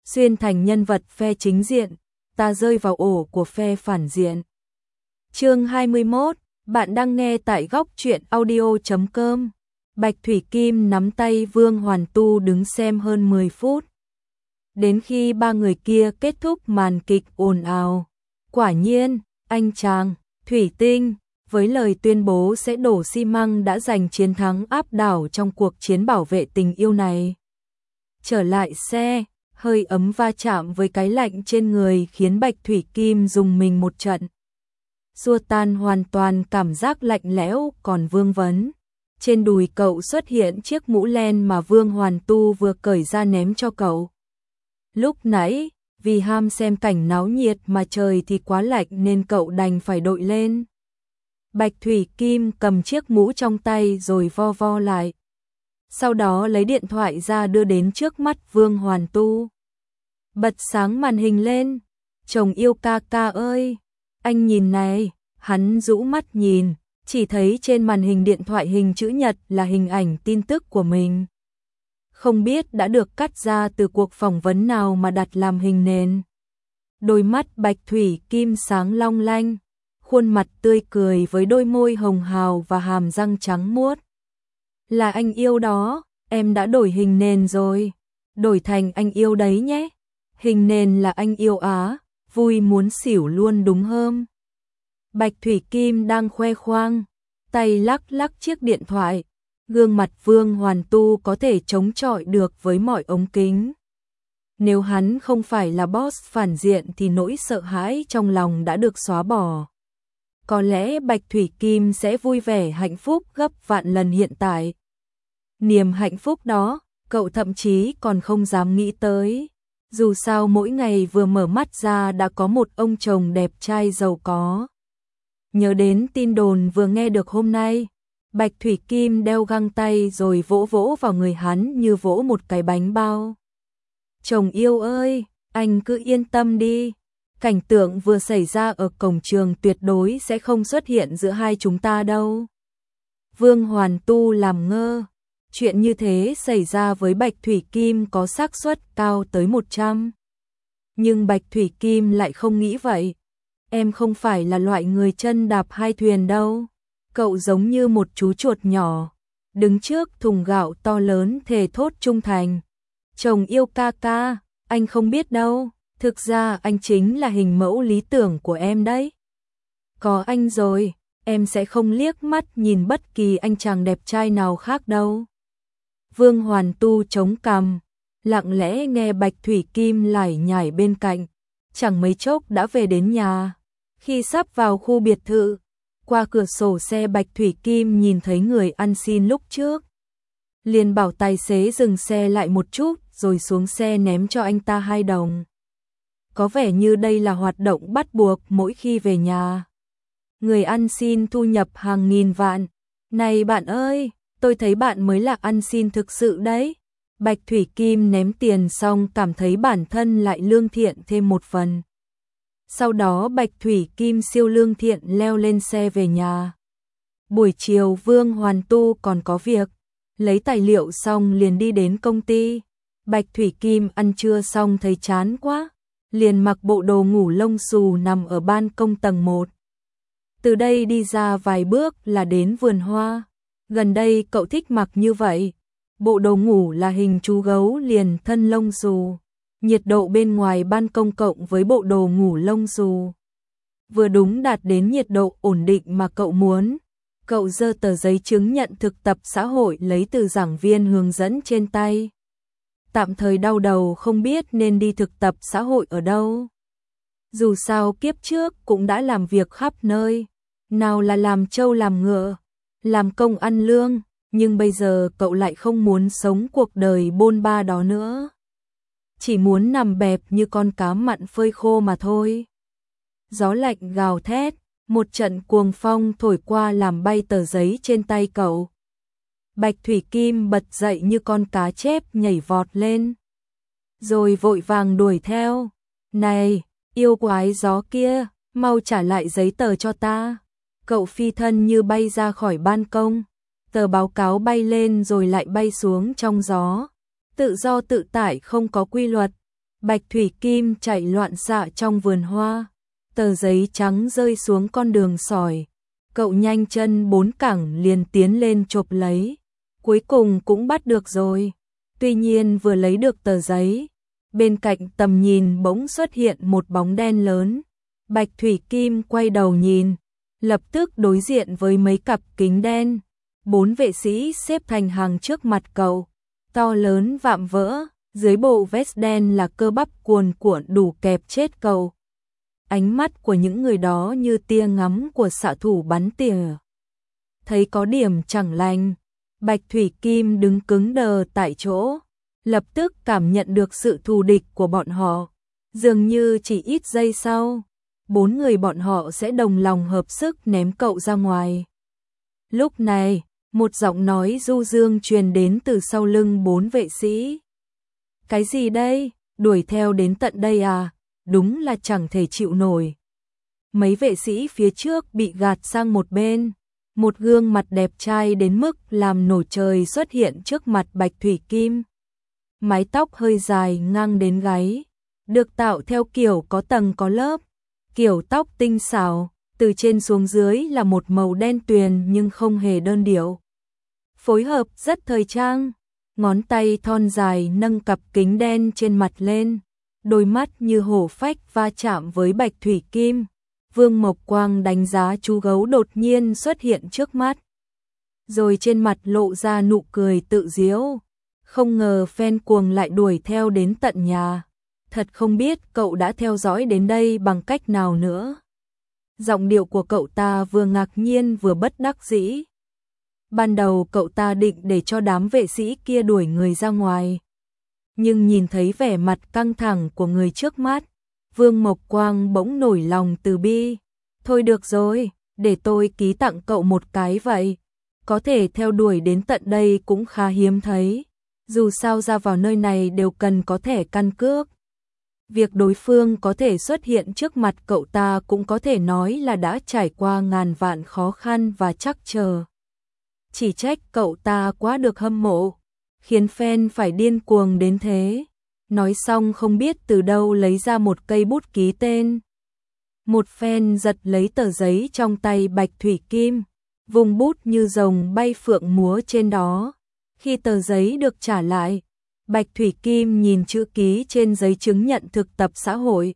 xuyên thành nhân vật phe chính diện, ta rơi vào ổ của phe phản diện. Chương 21, bạn đang nghe tại góc truyện audio.com. Bạch Thủy Kim nắm tay Vương Hoàn Tu đứng xem hơn 10 phút. Đến khi ba người kia kết thúc màn kịch ồn ào. Quả nhiên, anh chàng, Thủy Tinh, với lời tuyên bố sẽ đổ xi măng đã giành chiến thắng áp đảo trong cuộc chiến bảo vệ tình yêu này. Trở lại xe, hơi ấm va chạm với cái lạnh trên người khiến Bạch Thủy Kim rùng mình một trận. Xua tan hoàn toàn cảm giác lạnh lẽo còn vương vấn. Trên đùi cậu xuất hiện chiếc mũ len mà Vương Hoàn Tu vừa cởi ra ném cho cậu. Lúc nãy, vì ham xem cảnh náo nhiệt mà trời thì quá lạnh nên cậu đành phải đội lên. Bạch Thủy Kim cầm chiếc mũ trong tay rồi vo vo lại. Sau đó lấy điện thoại ra đưa đến trước mắt Vương Hoàn Tu. Bật sáng màn hình lên. Chồng yêu ca ca ơi, anh nhìn này. Hắn rũ mắt nhìn, chỉ thấy trên màn hình điện thoại hình chữ nhật là hình ảnh tin tức của mình. Không biết đã được cắt ra từ cuộc phỏng vấn nào mà đặt làm hình nền. Đôi mắt Bạch Thủy Kim sáng long lanh, khuôn mặt tươi cười với đôi môi hồng hào và hàm răng trắng muốt. Là anh yêu đó, em đã đổi hình nền rồi. Đổi thành anh yêu đấy nhé. Hình nền là anh yêu á, vui muốn xỉu luôn đúng không? Bạch Thủy Kim đang khoe khoang, tay lắc lắc chiếc điện thoại. Gương mặt Vương Hoàn Tu có thể chống chọi được với mọi ống kính. Nếu hắn không phải là boss phản diện thì nỗi sợ hãi trong lòng đã được xóa bỏ. Có lẽ Bạch Thủy Kim sẽ vui vẻ hạnh phúc gấp vạn lần hiện tại. Niềm hạnh phúc đó, cậu thậm chí còn không dám nghĩ tới. Dù sao mỗi ngày vừa mở mắt ra đã có một ông chồng đẹp trai giàu có. Nhớ đến tin đồn vừa nghe được hôm nay, Bạch Thủy Kim đeo găng tay rồi vỗ vỗ vào người hắn như vỗ một cái bánh bao. Chồng yêu ơi, anh cứ yên tâm đi. Cảnh tượng vừa xảy ra ở cổng trường tuyệt đối sẽ không xuất hiện giữa hai chúng ta đâu. Vương Hoàn Tu làm ngơ. Chuyện như thế xảy ra với Bạch Thủy Kim có xác suất cao tới 100. Nhưng Bạch Thủy Kim lại không nghĩ vậy. Em không phải là loại người chân đạp hai thuyền đâu. Cậu giống như một chú chuột nhỏ, đứng trước thùng gạo to lớn thề thốt trung thành. Chồng yêu ca ca, anh không biết đâu, thực ra anh chính là hình mẫu lý tưởng của em đấy. Có anh rồi, em sẽ không liếc mắt nhìn bất kỳ anh chàng đẹp trai nào khác đâu. Vương Hoàn Tu chống cằm, lặng lẽ nghe Bạch Thủy Kim lải nhải bên cạnh, chẳng mấy chốc đã về đến nhà. Khi sắp vào khu biệt thự, qua cửa sổ xe Bạch Thủy Kim nhìn thấy người ăn xin lúc trước. Liền bảo tài xế dừng xe lại một chút rồi xuống xe ném cho anh ta 2 đồng. Có vẻ như đây là hoạt động bắt buộc mỗi khi về nhà. Người ăn xin thu nhập hàng nghìn vạn. Này bạn ơi, tôi thấy bạn mới là ăn xin thực sự đấy. Bạch Thủy Kim ném tiền xong cảm thấy bản thân lại lương thiện thêm một phần. Sau đó Bạch Thủy Kim siêu lương thiện leo lên xe về nhà. Buổi chiều Vương Hoàn Tu còn có việc, lấy tài liệu xong liền đi đến công ty. Bạch Thủy Kim ăn trưa xong thấy chán quá, liền mặc bộ đồ ngủ lông xù nằm ở ban công tầng 1. Từ đây đi ra vài bước là đến vườn hoa. Gần đây cậu thích mặc như vậy. Bộ đồ ngủ là hình chú gấu liền thân lông xù. Nhiệt độ bên ngoài ban công cộng với bộ đồ ngủ lông xù vừa đúng đạt đến nhiệt độ ổn định mà cậu muốn. Cậu giơ tờ giấy chứng nhận thực tập xã hội lấy từ giảng viên hướng dẫn trên tay. Tạm thời đau đầu không biết nên đi thực tập xã hội ở đâu. Dù sao kiếp trước cũng đã làm việc khắp nơi, nào là làm trâu làm ngựa, làm công ăn lương, nhưng bây giờ cậu lại không muốn sống cuộc đời bôn ba đó nữa. Chỉ muốn nằm bẹp như con cá mặn phơi khô mà thôi. Gió lạnh gào thét, một trận cuồng phong thổi qua làm bay tờ giấy trên tay cậu. Bạch Thủy Kim bật dậy như con cá chép nhảy vọt lên. Rồi vội vàng đuổi theo. Này, yêu quái gió kia, mau trả lại giấy tờ cho ta. Cậu phi thân như bay ra khỏi ban công. Tờ báo cáo bay lên rồi lại bay xuống trong gió. Tự do tự tại không có quy luật. Bạch Thủy Kim chạy loạn xạ trong vườn hoa, tờ giấy trắng rơi xuống con đường sỏi. Cậu nhanh chân 4 cẳng liền tiến lên chộp lấy. Cuối cùng cũng bắt được rồi. Tuy nhiên vừa lấy được tờ giấy, bên cạnh tầm nhìn bỗng xuất hiện một bóng đen lớn. Bạch Thủy Kim quay đầu nhìn, lập tức đối diện với mấy cặp kính đen. 4 vệ sĩ xếp thành hàng trước mặt cậu, to lớn vạm vỡ, dưới bộ vest đen là cơ bắp cuồn cuộn đủ kẹp chết cậu. Ánh mắt của những người đó như tia ngắm của xạ thủ bắn tỉa. Thấy có điểm chẳng lành, Bạch Thủy Kim đứng cứng đờ tại chỗ, lập tức cảm nhận được sự thù địch của bọn họ. Dường như chỉ ít giây sau, 4 người bọn họ sẽ đồng lòng hợp sức ném cậu ra ngoài. Lúc này, một giọng nói du dương truyền đến từ sau lưng 4 vệ sĩ. Cái gì đây? Đuổi theo đến tận đây à? Đúng là chẳng thể chịu nổi. Mấy vệ sĩ phía trước bị gạt sang một bên. Một gương mặt đẹp trai đến mức làm nổi trời xuất hiện trước mặt Bạch Thủy Kim. Mái tóc hơi dài ngang đến gáy, được tạo theo kiểu có tầng có lớp. Kiểu tóc tinh xảo, từ trên xuống dưới là một màu đen tuyền nhưng không hề đơn điệu. Phối hợp rất thời trang, ngón tay thon dài nâng cặp kính đen trên mặt lên, đôi mắt như hổ phách va chạm với Bạch Thủy Kim. Vương Mộc Quang đánh giá chú gấu đột nhiên xuất hiện trước mắt, rồi trên mặt lộ ra nụ cười tự giễu. Không ngờ fan cuồng lại đuổi theo đến tận nhà. Thật không biết cậu đã theo dõi đến đây bằng cách nào nữa. Giọng điệu của cậu ta vừa ngạc nhiên vừa bất đắc dĩ. Ban đầu cậu ta định để cho đám vệ sĩ kia đuổi người ra ngoài. Nhưng nhìn thấy vẻ mặt căng thẳng của người trước mắt, Vương Mộc Quang bỗng nổi lòng từ bi. Thôi được rồi, để tôi ký tặng cậu một cái vậy. Có thể theo đuổi đến tận đây cũng khá hiếm thấy. Dù sao ra vào nơi này đều cần có thẻ căn cước. Việc đối phương có thể xuất hiện trước mặt cậu ta cũng có thể nói là đã trải qua ngàn vạn khó khăn và trắc trở. Chỉ trách cậu ta quá được hâm mộ, khiến fan phải điên cuồng đến thế. Nói xong không biết từ đâu lấy ra một cây bút ký tên. Một fan giật lấy tờ giấy trong tay Bạch Thủy Kim, vùng bút như rồng bay phượng múa trên đó. Khi tờ giấy được trả lại, Bạch Thủy Kim nhìn chữ ký trên giấy chứng nhận thực tập xã hội.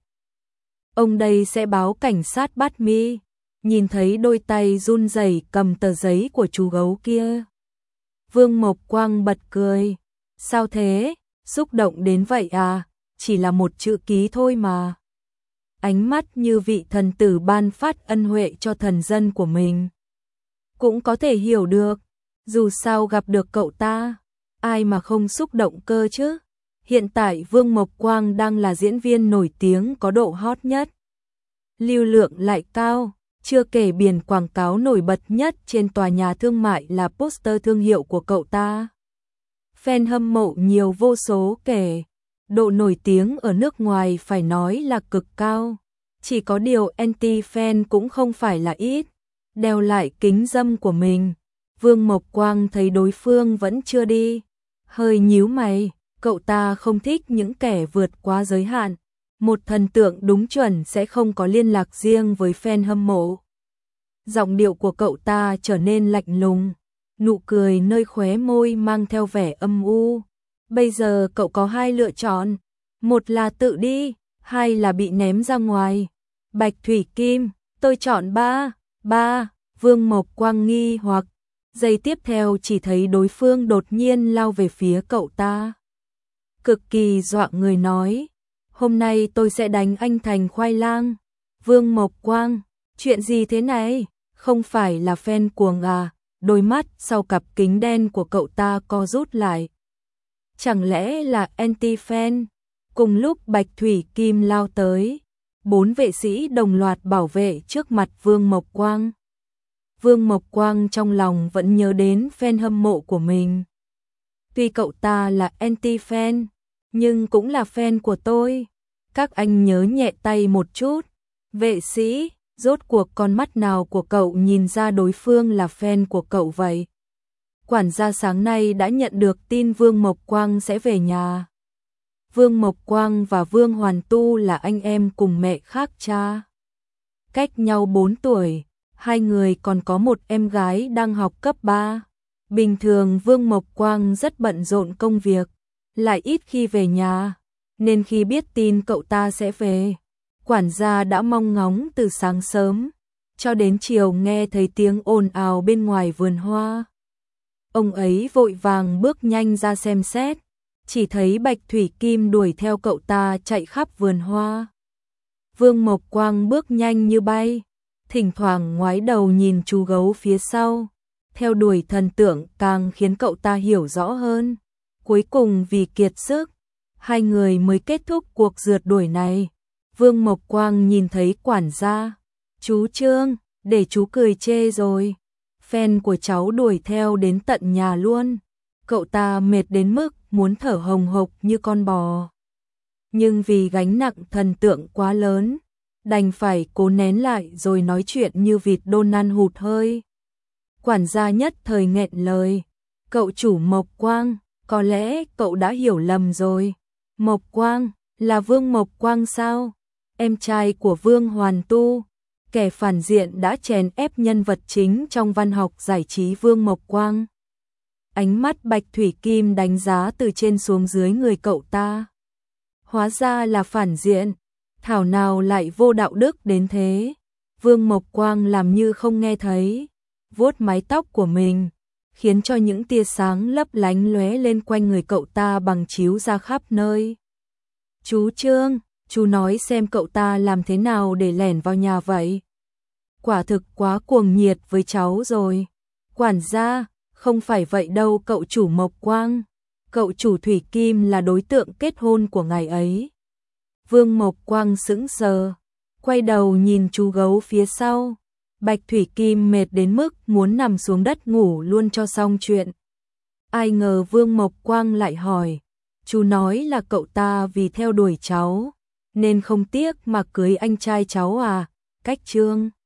Ông đây sẽ báo cảnh sát bắt mi. Nhìn thấy đôi tay run rẩy cầm tờ giấy của chú gấu kia, Vương Mộc Quang bật cười. Sao thế? Xúc động đến vậy à? Chỉ là một chữ ký thôi mà. Ánh mắt như vị thần tử ban phát ân huệ cho thần dân của mình. Cũng có thể hiểu được. Dù sao gặp được cậu ta, ai mà không xúc động cơ chứ. Hiện tại Vương Mộc Quang đang là diễn viên nổi tiếng có độ hot nhất. Lưu lượng lại cao, chưa kể biển quảng cáo nổi bật nhất trên tòa nhà thương mại là poster thương hiệu của cậu ta. Fan hâm mộ nhiều vô số kể, độ nổi tiếng ở nước ngoài phải nói là cực cao. Chỉ có điều anti-fan cũng không phải là ít. Đeo lại kính râm của mình, Vương Mộc Quang thấy đối phương vẫn chưa đi, hơi nhíu mày. Cậu ta không thích những kẻ vượt quá giới hạn. Một thần tượng đúng chuẩn sẽ không có liên lạc riêng với fan hâm mộ. Giọng điệu của cậu ta trở nên lạnh lùng, nụ cười nơi khóe môi mang theo vẻ âm u. Bây giờ cậu có hai lựa chọn, một là tự đi, hai là bị ném ra ngoài. Bạch Thủy Kim, tôi chọn ba. Vương Mộc Quang nghi hoặc, giây tiếp theo chỉ thấy đối phương đột nhiên lao về phía cậu ta. Cực kỳ dọa người nói, hôm nay tôi sẽ đánh anh thành khoai lang. Vương Mộc Quang, chuyện gì thế này? Không phải là fan cuồng à? Đôi mắt sau cặp kính đen của cậu ta co rút lại. Chẳng lẽ là anti-fan? Cùng lúc Bạch Thủy Kim lao tới, 4 vệ sĩ đồng loạt bảo vệ trước mặt Vương Mộc Quang. Vương Mộc Quang trong lòng vẫn nhớ đến fan hâm mộ của mình. Tuy cậu ta là anti-fan, nhưng cũng là fan của tôi. Các anh nhớ nhẹ tay một chút. Vệ sĩ, rốt cuộc con mắt nào của cậu nhìn ra đối phương là fan của cậu vậy? Quản gia sáng nay đã nhận được tin Vương Mộc Quang sẽ về nhà. Vương Mộc Quang và Vương Hoàn Tu là anh em cùng mẹ khác cha. Cách nhau 4 tuổi, hai người còn có một em gái đang học cấp 3. Bình thường Vương Mộc Quang rất bận rộn công việc, lại ít khi về nhà, nên khi biết tin cậu ta sẽ về, quản gia đã mong ngóng từ sáng sớm, cho đến chiều nghe thấy tiếng ồn ào bên ngoài vườn hoa. Ông ấy vội vàng bước nhanh ra xem xét, chỉ thấy Bạch Thủy Kim đuổi theo cậu ta chạy khắp vườn hoa. Vương Mộc Quang bước nhanh như bay, thỉnh thoảng ngoái đầu nhìn chú gấu phía sau, theo đuổi thần tượng càng khiến cậu ta hiểu rõ hơn. Cuối cùng vì kiệt sức, hai người mới kết thúc cuộc rượt đuổi này. Vương Mộc Quang nhìn thấy quản gia, chú Trương, để chú cười chê rồi. Fan của cháu đuổi theo đến tận nhà luôn. Cậu ta mệt đến mức muốn thở hồng hộc như con bò. Nhưng vì gánh nặng thần tượng quá lớn, đành phải cố nén lại rồi nói chuyện như vịt đôn ăn hụt hơi. Quản gia nhất thời nghẹn lời. Cậu chủ Mộc Quang, có lẽ cậu đã hiểu lầm rồi. Mộc Quang, là Vương Mộc Quang sao? Em trai của Vương Hoàn Tu, kẻ phản diện đã chèn ép nhân vật chính trong văn học giải trí Vương Mộc Quang. Ánh mắt Bạch Thủy Kim đánh giá từ trên xuống dưới người cậu ta. Hóa ra là phản diện, thảo nào lại vô đạo đức đến thế. Vương Mộc Quang làm như không nghe thấy, vuốt mái tóc của mình, khiến cho những tia sáng lấp lánh lóe lên quanh người cậu ta bằng chiếu ra khắp nơi. Chú Trương, chú nói xem cậu ta làm thế nào để lẻn vào nhà vậy? Quả thực quá cuồng nhiệt với cháu rồi. Quản gia, không phải vậy đâu cậu chủ Mộc Quang. Cậu chủ Thủy Kim là đối tượng kết hôn của ngài ấy. Vương Mộc Quang sững sờ, quay đầu nhìn chú gấu phía sau. Bạch Thủy Kim mệt đến mức muốn nằm xuống đất ngủ luôn cho xong chuyện. Ai ngờ Vương Mộc Quang lại hỏi, chú nói là cậu ta vì theo đuổi cháu, nên không tiếc mà cưới anh trai cháu à? Cách Trương